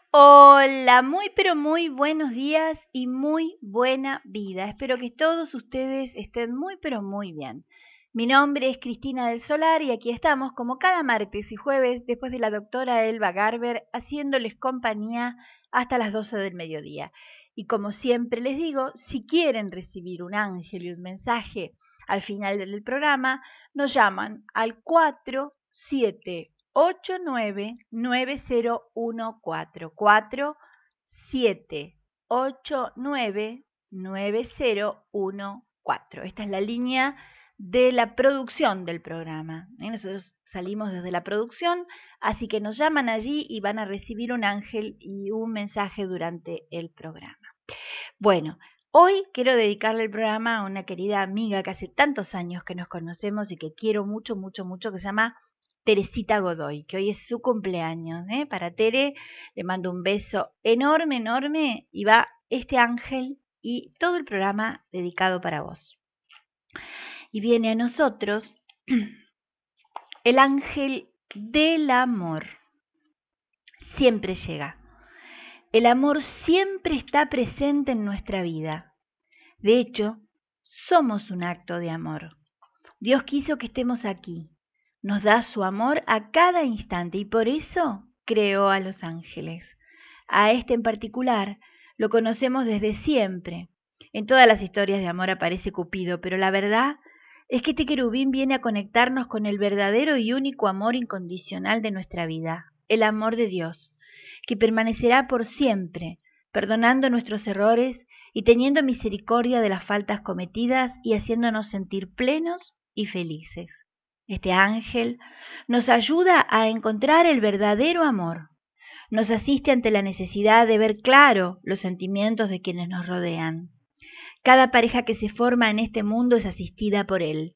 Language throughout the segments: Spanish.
Hola, muy pero muy buenos días y muy buena vida. Espero que todos ustedes estén muy pero muy bien. Mi nombre es Cristina del Solar y aquí estamos como cada martes y jueves después de la doctora Elba Garber haciéndoles compañía hasta las 12 del mediodía. Y como siempre les digo, si quieren recibir un ángel y un mensaje al final del programa, nos llaman al 4789-9014. Esta es la línea de la producción del programa. Nosotros salimos desde la producción, así que nos llaman allí y van a recibir un ángel y un mensaje durante el programa. Bueno, hoy quiero dedicarle el programa a una querida amiga que hace tantos años que nos conocemos y que quiero mucho, mucho, mucho, que se llama Teresita Godoy, que hoy es su cumpleaños. Para Tere le mando un beso enorme, enorme, y va este ángel y todo el programa dedicado para vos. Y viene a nosotros el ángel del amor. Siempre llega. El amor siempre está presente en nuestra vida. De hecho, somos un acto de amor. Dios quiso que estemos aquí. Nos da su amor a cada instante y por eso creó a los ángeles. A este en particular lo conocemos desde siempre. En todas las historias de amor aparece Cupido, pero la verdad es que este querubín viene a conectarnos con el verdadero y único amor incondicional de nuestra vida, el amor de Dios, que permanecerá por siempre, perdonando nuestros errores y teniendo misericordia de las faltas cometidas y haciéndonos sentir plenos y felices. Este ángel nos ayuda a encontrar el verdadero amor. Nos asiste ante la necesidad de ver claro los sentimientos de quienes nos rodean. Cada pareja que se forma en este mundo es asistida por él.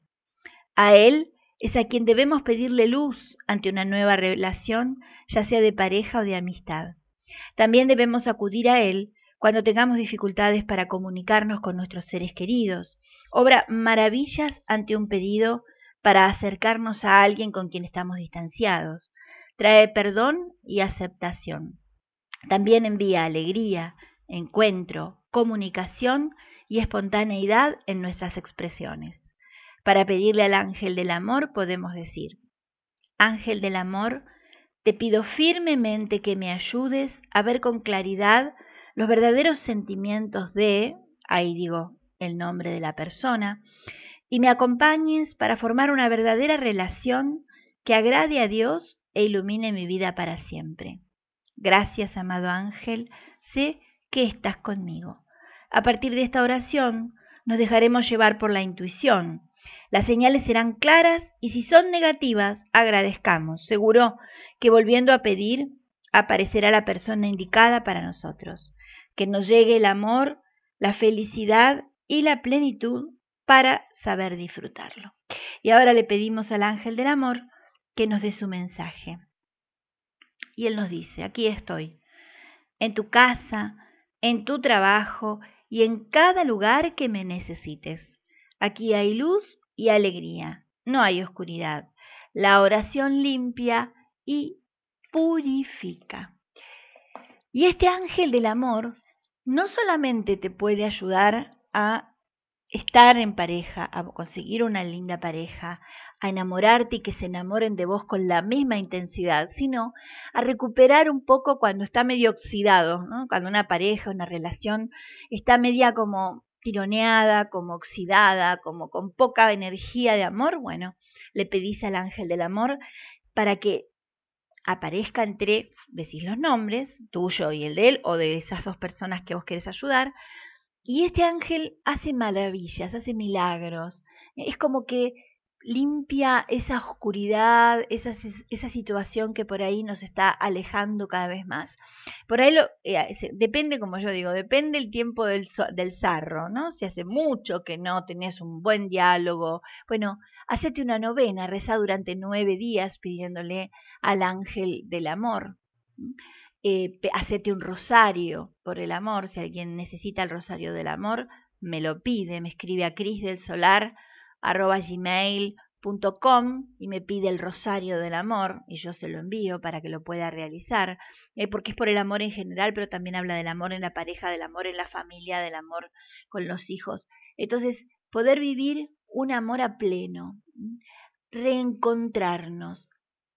A él es a quien debemos pedirle luz ante una nueva relación, ya sea de pareja o de amistad. También debemos acudir a él cuando tengamos dificultades para comunicarnos con nuestros seres queridos. Obra maravillas ante un pedido para acercarnos a alguien con quien estamos distanciados. Trae perdón y aceptación. También envía alegría, encuentro, comunicación y espontaneidad en nuestras expresiones. Para pedirle al ángel del amor podemos decir: Ángel del amor, te pido firmemente que me ayudes a ver con claridad los verdaderos sentimientos de, ahí digo el nombre de la persona, y me acompañes para formar una verdadera relación que agrade a Dios e ilumine mi vida para siempre. Gracias, amado ángel, sé que estás conmigo. A partir de esta oración nos dejaremos llevar por la intuición. Las señales serán claras y si son negativas, agradezcamos. Seguro que volviendo a pedir, aparecerá la persona indicada para nosotros. Que nos llegue el amor, la felicidad y la plenitud para saber disfrutarlo. Y ahora le pedimos al ángel del amor que nos dé su mensaje. Y él nos dice: aquí estoy, en tu casa, en tu trabajo y en cada lugar que me necesites. Aquí hay luz y alegría, no hay oscuridad. La oración limpia y purifica. Y este ángel del amor no solamente te puede ayudar a estar en pareja, a conseguir una linda pareja, a enamorarte y que se enamoren de vos con la misma intensidad, sino a recuperar un poco cuando está medio oxidado, ¿no? Cuando una pareja, una relación está media como tironeada, como oxidada, como con poca energía de amor. Bueno, le pedís al ángel del amor para que aparezca entre, decís los nombres, tuyo y el de él, o de esas dos personas que vos querés ayudar, y este ángel hace maravillas, hace milagros. Es como que limpia esa oscuridad, esa situación que por ahí nos está alejando cada vez más. Por ahí depende, como yo digo, depende el tiempo del sarro, ¿no? Si hace mucho que no tenés un buen diálogo, bueno, hacete una novena, rezá durante 9 días pidiéndole al ángel del amor. Hacete un rosario por el amor. Si alguien necesita el rosario del amor, me lo pide, me escribe a crisdelsolar@gmail.com y me pide el rosario del amor y yo se lo envío para que lo pueda realizar, porque es por el amor en general, pero también habla del amor en la pareja, del amor en la familia, del amor con los hijos. Entonces, poder vivir un amor a pleno, reencontrarnos,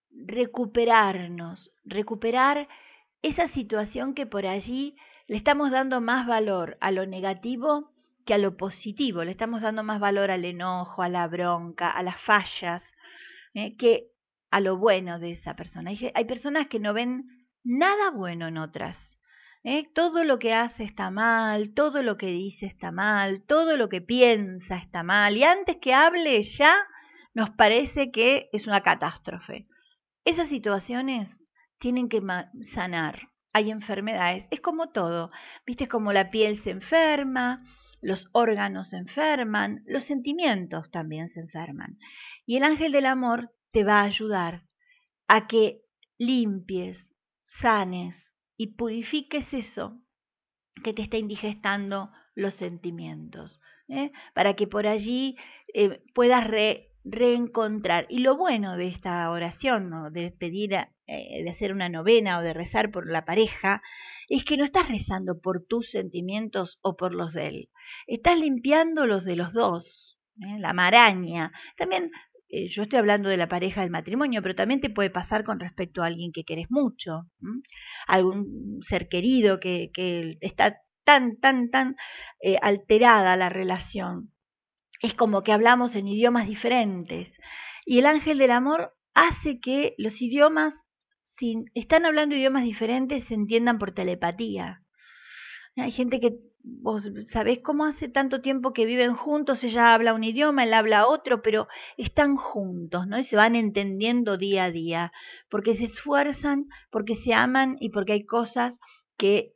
recuperar esa situación que por allí le estamos dando más valor a lo negativo que a lo positivo, le estamos dando más valor al enojo, a la bronca, a las fallas, que a lo bueno de esa persona. Hay personas que no ven nada bueno en otras. Todo lo que hace está mal, todo lo que dice está mal, todo lo que piensa está mal, y antes que hable ya nos parece que es una catástrofe. Esas situaciones tienen que sanar. Hay enfermedades, es como todo, viste, como la piel se enferma, los órganos se enferman, los sentimientos también se enferman. Y el ángel del amor te va a ayudar a que limpies, sanes y purifiques eso que te está indigestando los sentimientos, para que por allí puedas reencontrar. Y lo bueno de esta oración, ¿no? De pedir, de hacer una novena o de rezar por la pareja, es que no estás rezando por tus sentimientos o por los de él, estás limpiando los de los dos, la maraña. También yo estoy hablando de la pareja del matrimonio, pero también te puede pasar con respecto a alguien que querés mucho, algún ser querido que está tan alterada la relación. Es como que hablamos en idiomas diferentes. Y el ángel del amor hace que los idiomas, si están hablando idiomas diferentes, se entiendan por telepatía. Hay gente que, vos sabés cómo hace tanto tiempo que viven juntos, ella habla un idioma, él habla otro, pero están juntos, ¿no? Y se van entendiendo día a día, porque se esfuerzan, porque se aman y porque hay cosas que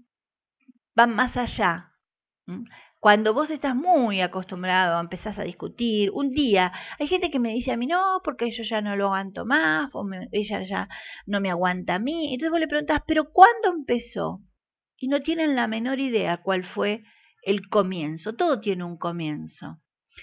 van más allá. Cuando vos estás muy acostumbrado, empezás a discutir, un día, hay gente que me dice a mí, no, porque yo ya no lo aguanto más, ella ya no me aguanta a mí, entonces vos le preguntás, pero ¿cuándo empezó? Y no tienen la menor idea cuál fue el comienzo, todo tiene un comienzo,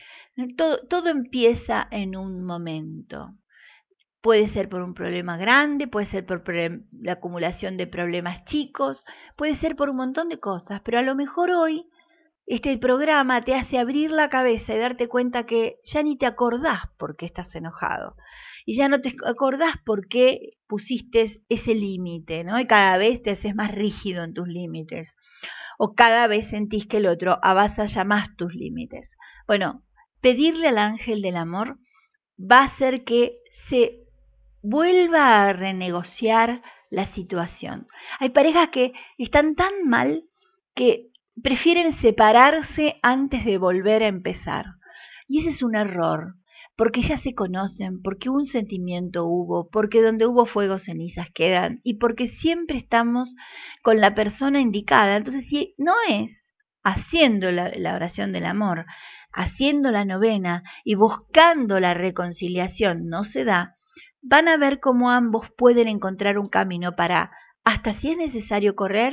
todo empieza en un momento. Puede ser por un problema grande, puede ser por la acumulación de problemas chicos, puede ser por un montón de cosas, pero a lo mejor hoy este programa te hace abrir la cabeza y darte cuenta que ya ni te acordás por qué estás enojado. Y ya no te acordás por qué pusiste ese límite, ¿no? Y cada vez te haces más rígido en tus límites. O cada vez sentís que el otro avasalla más tus límites. Bueno, pedirle al ángel del amor va a hacer que se vuelva a renegociar la situación. Hay parejas que están tan mal que prefieren separarse antes de volver a empezar. Y ese es un error, porque ya se conocen, porque un sentimiento hubo, porque donde hubo fuego cenizas quedan, y porque siempre estamos con la persona indicada. Entonces, si no es haciendo la oración del amor, haciendo la novena y buscando la reconciliación no se da, van a ver cómo ambos pueden encontrar un camino para, hasta si es necesario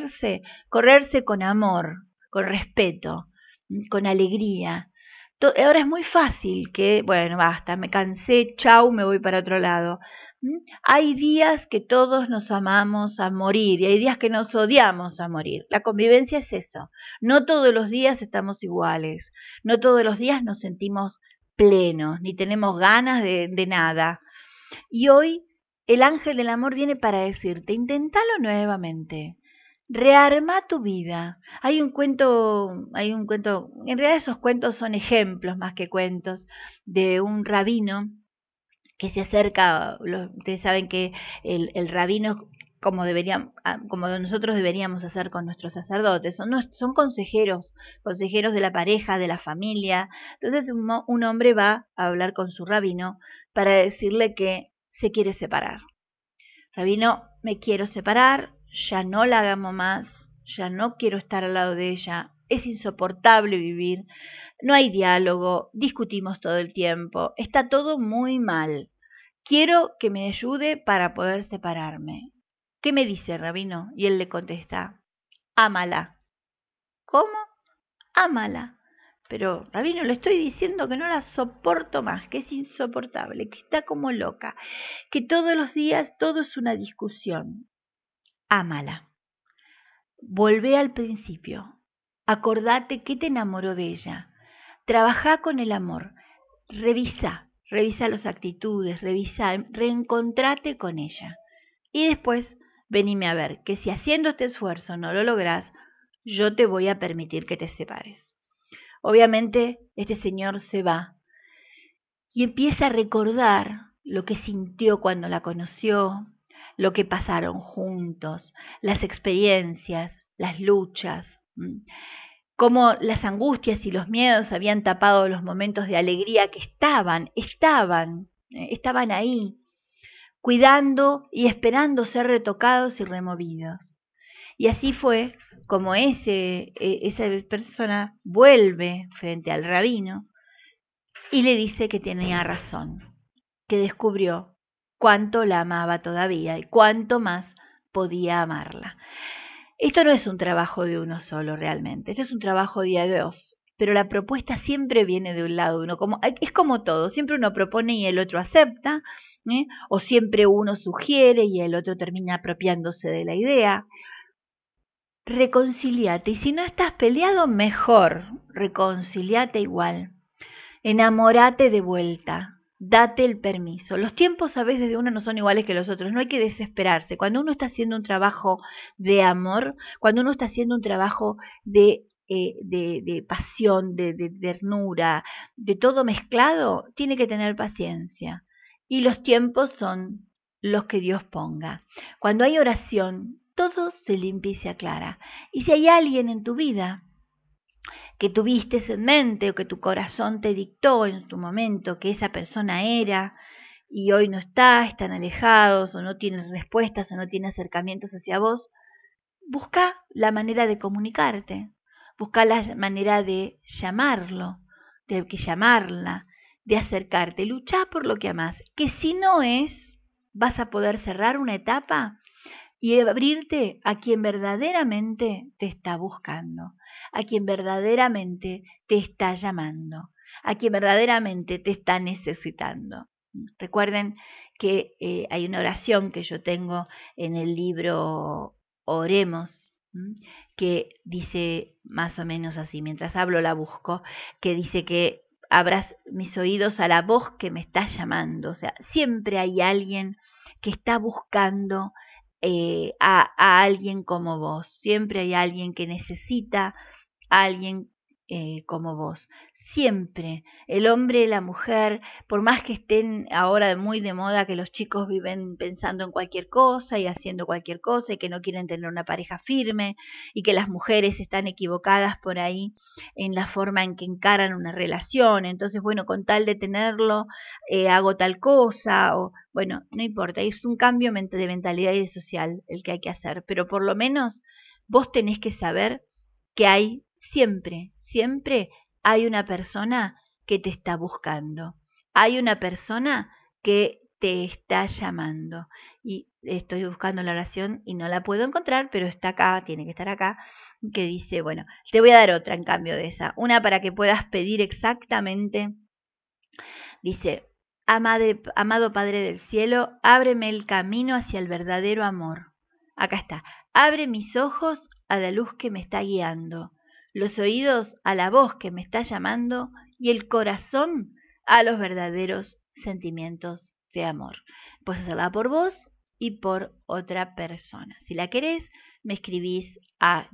correrse con amor, con respeto, con alegría. Ahora es muy fácil que, bueno, basta, me cansé, chau, me voy para otro lado. Hay días que todos nos amamos a morir y hay días que nos odiamos a morir. La convivencia es eso. No todos los días estamos iguales, no todos los días nos sentimos plenos, ni tenemos ganas de nada. Y hoy el ángel del amor viene para decirte, inténtalo nuevamente. Rearma tu vida. Hay un cuento, en realidad esos cuentos son ejemplos más que cuentos, de un rabino que se acerca, ustedes saben que el rabino, como nosotros deberíamos hacer con nuestros sacerdotes, son consejeros de la pareja, de la familia. Entonces un hombre va a hablar con su rabino para decirle que se quiere separar. Rabino, me quiero separar, ya no la amo más, ya no quiero estar al lado de ella, es insoportable vivir, no hay diálogo, discutimos todo el tiempo, está todo muy mal. Quiero que me ayude para poder separarme. ¿Qué me dice, Rabino? Y él le contesta, ámala. ¿Cómo? Ámala. pero Rabino, le estoy diciendo que no la soporto más, que es insoportable, que está como loca, que todos los días todo es una discusión. Ámala. Volvé al principio. Acordate que te enamoró de ella. Trabajá con el amor. Revisa las actitudes, reencontrate con ella. Y después venime a ver que si haciendo este esfuerzo no lo lográs, yo te voy a permitir que te separes. Obviamente este señor se va y empieza a recordar lo que sintió cuando la conoció, lo que pasaron juntos, las experiencias, las luchas, cómo las angustias y los miedos habían tapado los momentos de alegría que estaban ahí, cuidando y esperando ser retocados y removidos. Y así fue como esa persona vuelve frente al rabino y le dice que tenía razón, que descubrió cuánto la amaba todavía y cuánto más podía amarla. Esto no es un trabajo de uno solo realmente, esto es un trabajo de dos, pero la propuesta siempre viene de un lado de uno, es como todo, siempre uno propone y el otro acepta, o siempre uno sugiere y el otro termina apropiándose de la idea. Reconciliate, y si no estás peleado, mejor, reconciliate igual. Enamórate de vuelta, date el permiso. Los tiempos a veces de uno no son iguales que los otros, no hay que desesperarse. Cuando uno está haciendo un trabajo de amor, cuando uno está haciendo un trabajo de pasión, de ternura, de todo mezclado, tiene que tener paciencia. Y los tiempos son los que Dios ponga. Cuando hay oración, todo se limpia y se aclara. Y si hay alguien en tu vida que tuviste en mente o que tu corazón te dictó en tu momento que esa persona era y hoy no está, están alejados o no tienes respuestas o no tienes acercamientos hacia vos, busca la manera de comunicarte, busca la manera de llamarlo, de llamarla, de acercarte, luchá por lo que amás, que si no es, vas a poder cerrar una etapa y abrirte a quien verdaderamente te está buscando, a quien verdaderamente te está llamando, a quien verdaderamente te está necesitando. Recuerden que hay una oración que yo tengo en el libro Oremos, que dice más o menos así, mientras hablo la busco, que dice que abras mis oídos a la voz que me está llamando. O sea, siempre hay alguien que está buscando a alguien como vos. Siempre hay alguien que necesita a alguien como vos. Siempre, el hombre y la mujer, por más que estén ahora muy de moda que los chicos viven pensando en cualquier cosa y haciendo cualquier cosa y que no quieren tener una pareja firme y que las mujeres están equivocadas por ahí en la forma en que encaran una relación, entonces bueno, con tal de tenerlo, hago tal cosa, o bueno, no importa, es un cambio de mentalidad y de social el que hay que hacer, pero por lo menos vos tenés que saber que hay siempre hay una persona que te está buscando, hay una persona que te está llamando. Y estoy buscando la oración y no la puedo encontrar, pero está acá, tiene que estar acá, que dice, bueno, te voy a dar otra en cambio de esa, una para que puedas pedir exactamente. Dice, amado Padre del Cielo, ábreme el camino hacia el verdadero amor. Acá está, abre mis ojos a la luz que me está guiando, los oídos a la voz que me está llamando y el corazón a los verdaderos sentimientos de amor. Puedes hacerla por vos y por otra persona. Si la querés, me escribís a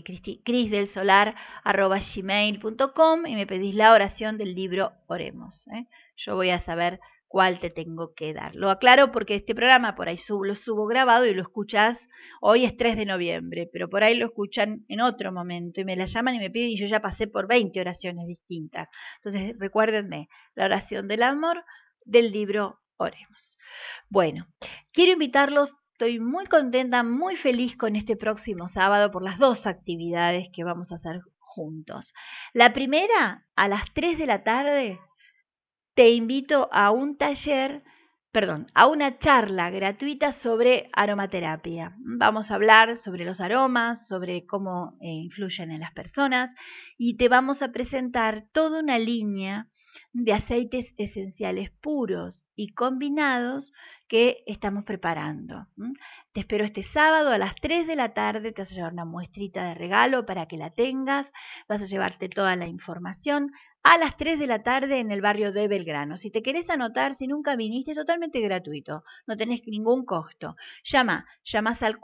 crisdelsolar@gmail.com y me pedís la oración del libro Oremos. Yo voy a saber cuál te tengo que dar. Lo aclaro porque este programa por ahí lo subo grabado y lo escuchás, hoy es 3 de noviembre, pero por ahí lo escuchan en otro momento y me la llaman y me piden y yo ya pasé por 20 oraciones distintas. Entonces recuérdenme, la oración del amor del libro Oremos. Bueno, quiero invitarlos, estoy muy contenta, muy feliz con este próximo sábado por las dos actividades que vamos a hacer juntos. La primera, a las 3 de la tarde, te invito a un taller a una charla gratuita sobre aromaterapia. Vamos a hablar sobre los aromas, sobre cómo influyen en las personas y te vamos a presentar toda una línea de aceites esenciales puros y combinados que estamos preparando. Te espero este sábado a las 3 de la tarde, te vas a llevar una muestrita de regalo para que la tengas, vas a llevarte toda la información a las 3 de la tarde en el barrio de Belgrano. Si te querés anotar, si nunca viniste, es totalmente gratuito, no tenés ningún costo. Llamás al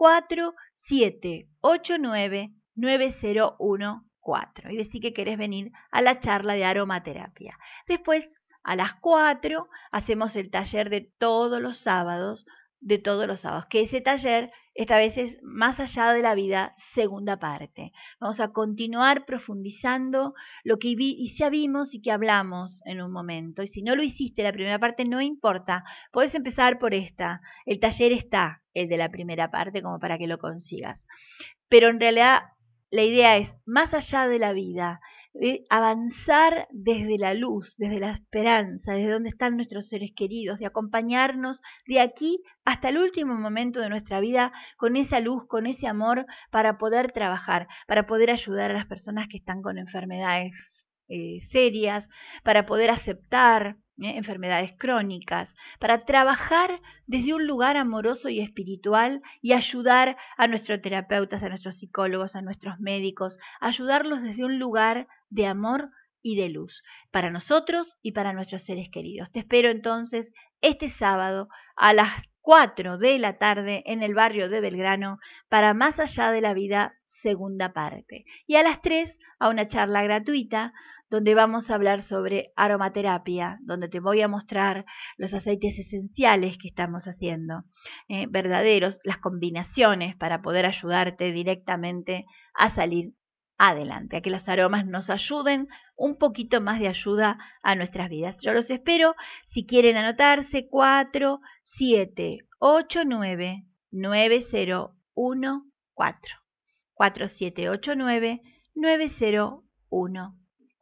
4789-9014 y decí que querés venir a la charla de aromaterapia. Después, a las 4, hacemos el taller de todos los sábados, que ese taller esta vez es Más allá de la vida, segunda parte. Vamos a continuar profundizando lo que ya vimos y que hablamos en un momento. Y si no lo hiciste la primera parte, no importa, podés empezar por esta. El taller está, el de la primera parte, como para que lo consigas. Pero en realidad la idea es, más allá de la vida, avanzar desde la luz, desde la esperanza, desde donde están nuestros seres queridos, de acompañarnos de aquí hasta el último momento de nuestra vida con esa luz, con ese amor, para poder trabajar, para poder ayudar a las personas que están con enfermedades serias, para poder aceptar enfermedades crónicas, para trabajar desde un lugar amoroso y espiritual y ayudar a nuestros terapeutas, a nuestros psicólogos, a nuestros médicos, ayudarlos desde un lugar de amor y de luz, para nosotros y para nuestros seres queridos. Te espero entonces este sábado a las 4 de la tarde en el barrio de Belgrano para Más allá de la vida, segunda parte. Y a las 3 a una charla gratuita donde vamos a hablar sobre aromaterapia, donde te voy a mostrar los aceites esenciales que estamos haciendo, verdaderos, las combinaciones para poder ayudarte directamente a salir adelante, a que los aromas nos ayuden un poquito más de ayuda a nuestras vidas. Yo los espero, si quieren anotarse, 4789-9014. 4789-9014.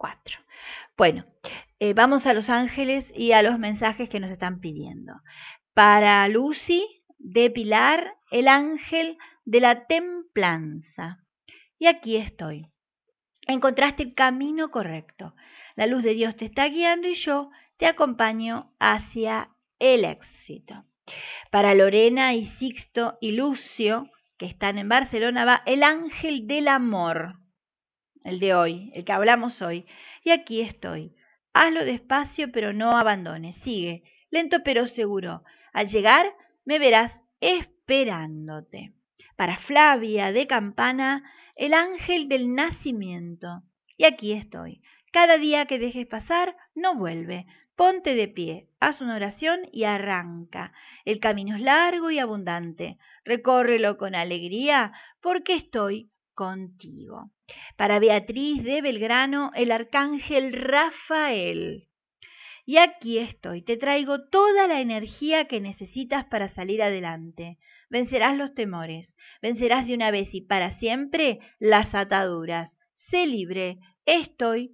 Bueno, vamos a los ángeles y a los mensajes que nos están pidiendo. Para Lucy de Pilar, el ángel de la templanza. Y aquí estoy. Encontraste el camino correcto. La luz de Dios te está guiando y yo te acompaño hacia el éxito. Para Lorena y Sixto y Lucio, que están en Barcelona, va el ángel del amor. El de hoy, el que hablamos hoy. Y aquí estoy. Hazlo despacio, pero no abandones. Sigue, lento pero seguro. Al llegar, me verás esperándote. Para Flavia de Campana, el ángel del nacimiento. Y aquí estoy. Cada día que dejes pasar, no vuelve. Ponte de pie, haz una oración y arranca. El camino es largo y abundante. Recórrelo con alegría, porque estoy contigo. Para Beatriz de Belgrano, el arcángel Rafael. Y aquí estoy, te traigo toda la energía que necesitas para salir adelante. Vencerás los temores, vencerás de una vez y para siempre las ataduras. Sé libre, estoy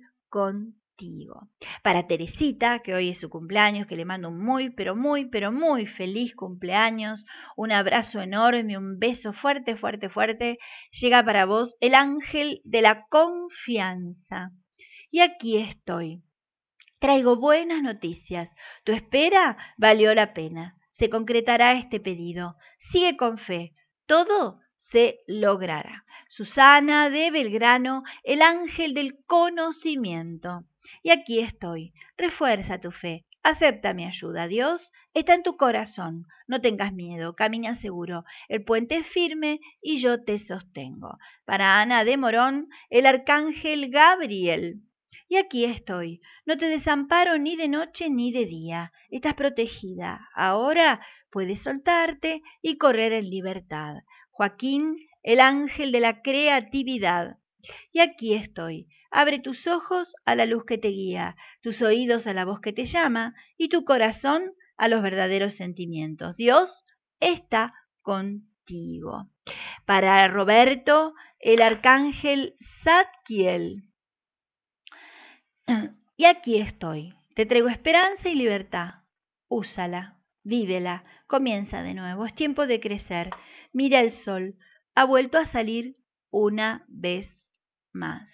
contigo. Para Teresita, que hoy es su cumpleaños, que le mando un muy, pero muy, pero muy feliz cumpleaños, un abrazo enorme, un beso fuerte, fuerte, fuerte, llega para vos el ángel de la confianza. Y aquí estoy. Traigo buenas noticias. Tu espera valió la pena. Se concretará este pedido. Sigue con fe. Todo se logrará. Susana de Belgrano, el ángel del conocimiento. Y aquí estoy. Refuerza tu fe. Acepta mi ayuda. Dios está en tu corazón. No tengas miedo. Camina seguro. El puente es firme y yo te sostengo. Para Ana de Morón, el arcángel Gabriel. Y aquí estoy. No te desamparo ni de noche ni de día. Estás protegida. Ahora puedes soltarte y correr en libertad. Joaquín, el ángel de la creatividad. Y aquí estoy. Abre tus ojos a la luz que te guía, tus oídos a la voz que te llama y tu corazón a los verdaderos sentimientos. Dios está contigo. Para Roberto, el arcángel Zadkiel. Y aquí estoy. Te traigo esperanza y libertad. Úsala. vívela, comienza de nuevo, es tiempo de crecer. Mira el sol, ha vuelto a salir una vez más.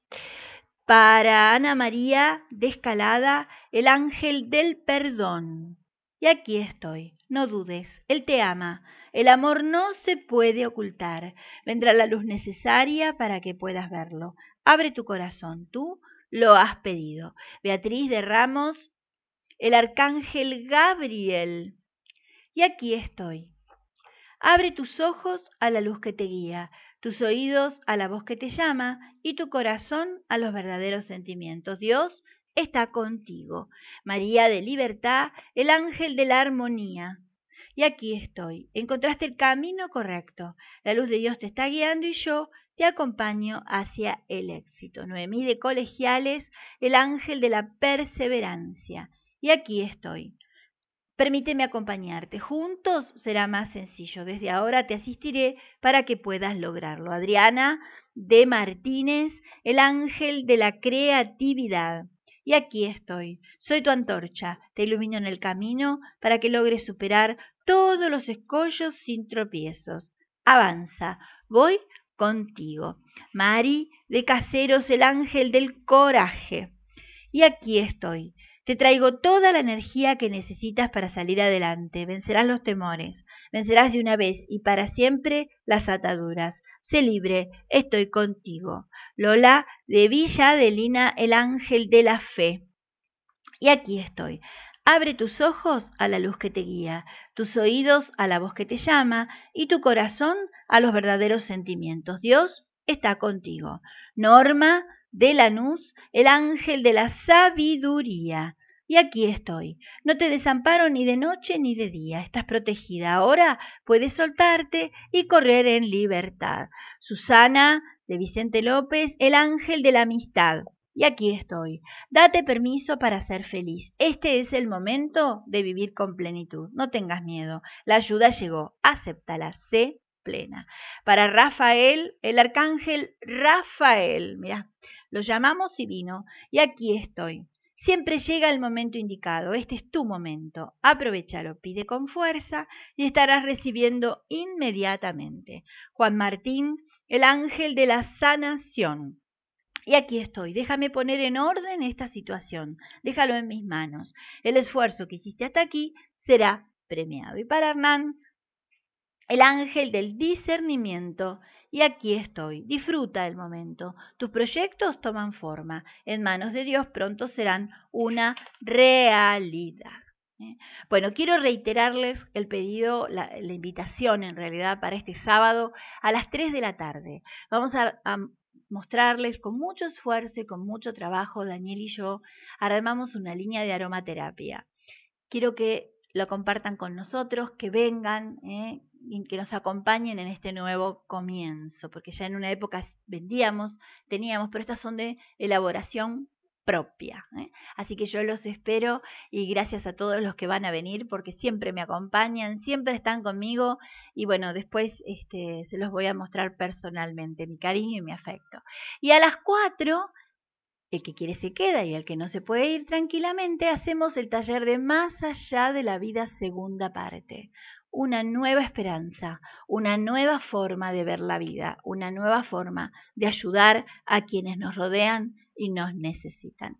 Para Ana María de Escalada, el ángel del perdón. Y aquí estoy, no dudes, Él te ama. El amor no se puede ocultar. Vendrá la luz necesaria para que puedas verlo. Abre tu corazón, tú lo has pedido. Beatriz de Ramos, el arcángel Gabriel. Y aquí estoy. Abre tus ojos a la luz que te guía, tus oídos a la voz que te llama y tu corazón a los verdaderos sentimientos. Dios está contigo. María de Libertad, el ángel de la armonía. Y aquí estoy. Encontraste el camino correcto. La luz de Dios te está guiando y yo te acompaño hacia el éxito. Noemí de Colegiales, el ángel de la perseverancia. Y aquí estoy. Permíteme acompañarte. Juntos será más sencillo. Desde ahora te asistiré para que puedas lograrlo. Adriana de Martínez, el ángel de la creatividad. Y aquí estoy. Soy tu antorcha. Te ilumino en el camino para que logres superar todos los escollos sin tropiezos. Avanza. Voy contigo. Mari de Caseros, el ángel del coraje. Y aquí estoy. Te traigo toda la energía que necesitas para salir adelante. Vencerás los temores. Vencerás de una vez y para siempre las ataduras. Sé libre, estoy contigo. Lola de Villa Adelina, el ángel de la fe. Y aquí estoy. Abre tus ojos a la luz que te guía, tus oídos a la voz que te llama y tu corazón a los verdaderos sentimientos. Dios está contigo. Norma de Lanús, el ángel de la sabiduría. Y aquí estoy. No te desamparo ni de noche ni de día. Estás protegida. Ahora puedes soltarte y correr en libertad. Susana de Vicente López, el ángel de la amistad. Y aquí estoy. Date permiso para ser feliz. Este es el momento de vivir con plenitud. No tengas miedo. La ayuda llegó. Acéptala. Sé plena. Para Rafael, el arcángel Rafael. Mirá, lo llamamos y vino. Y aquí estoy. Siempre llega el momento indicado. Este es tu momento. Aprovechalo. Pide con fuerza y estarás recibiendo inmediatamente. Juan Martín, el ángel de la sanación. Y aquí estoy, déjame poner en orden esta situación, déjalo en mis manos. El esfuerzo que hiciste hasta aquí será premiado. Y para Hernán, el ángel del discernimiento. Y aquí estoy, disfruta el momento. Tus proyectos toman forma. En manos de Dios pronto serán una realidad. Bueno, quiero reiterarles el pedido, la invitación en realidad para este sábado a las 3 de la tarde. Vamos a mostrarles con mucho esfuerzo y con mucho trabajo, Daniel y yo, armamos una línea de aromaterapia. Quiero que lo compartan con nosotros, que vengan y que nos acompañen en este nuevo comienzo, porque ya en una época vendíamos, teníamos, pero estas son de elaboración propia. Así que yo los espero y gracias a todos los que van a venir porque siempre me acompañan, siempre están conmigo y bueno, después se los voy a mostrar personalmente, mi cariño y mi afecto. Y a las 4, el que quiere se queda y el que no se puede ir tranquilamente, hacemos el taller de Más allá de la vida segunda parte. Una nueva esperanza, una nueva forma de ver la vida, una nueva forma de ayudar a quienes nos rodean y nos necesitan.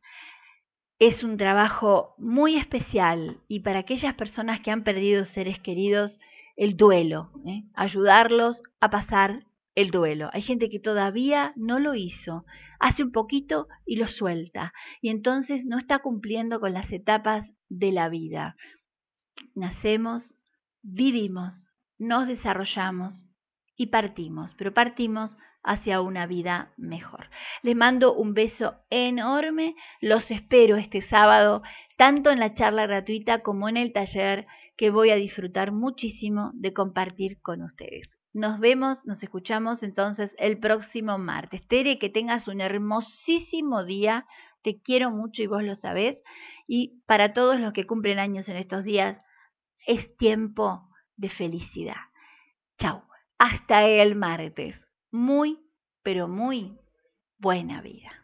Es un trabajo muy especial y para aquellas personas que han perdido seres queridos, el duelo, ayudarlos a pasar el duelo. Hay gente que todavía no lo hizo, hace un poquito y lo suelta y entonces no está cumpliendo con las etapas de la vida. Nacemos, vivimos, nos desarrollamos y partimos, pero partimos hacia una vida mejor. Les mando un beso enorme, los espero este sábado, tanto en la charla gratuita como en el taller, que voy a disfrutar muchísimo de compartir con ustedes. Nos vemos, nos escuchamos entonces el próximo martes. Tere, que tengas un hermosísimo día, te quiero mucho y vos lo sabés, y para todos los que cumplen años en estos días, es tiempo de felicidad. Chau, hasta el martes. Muy, pero muy buena vida.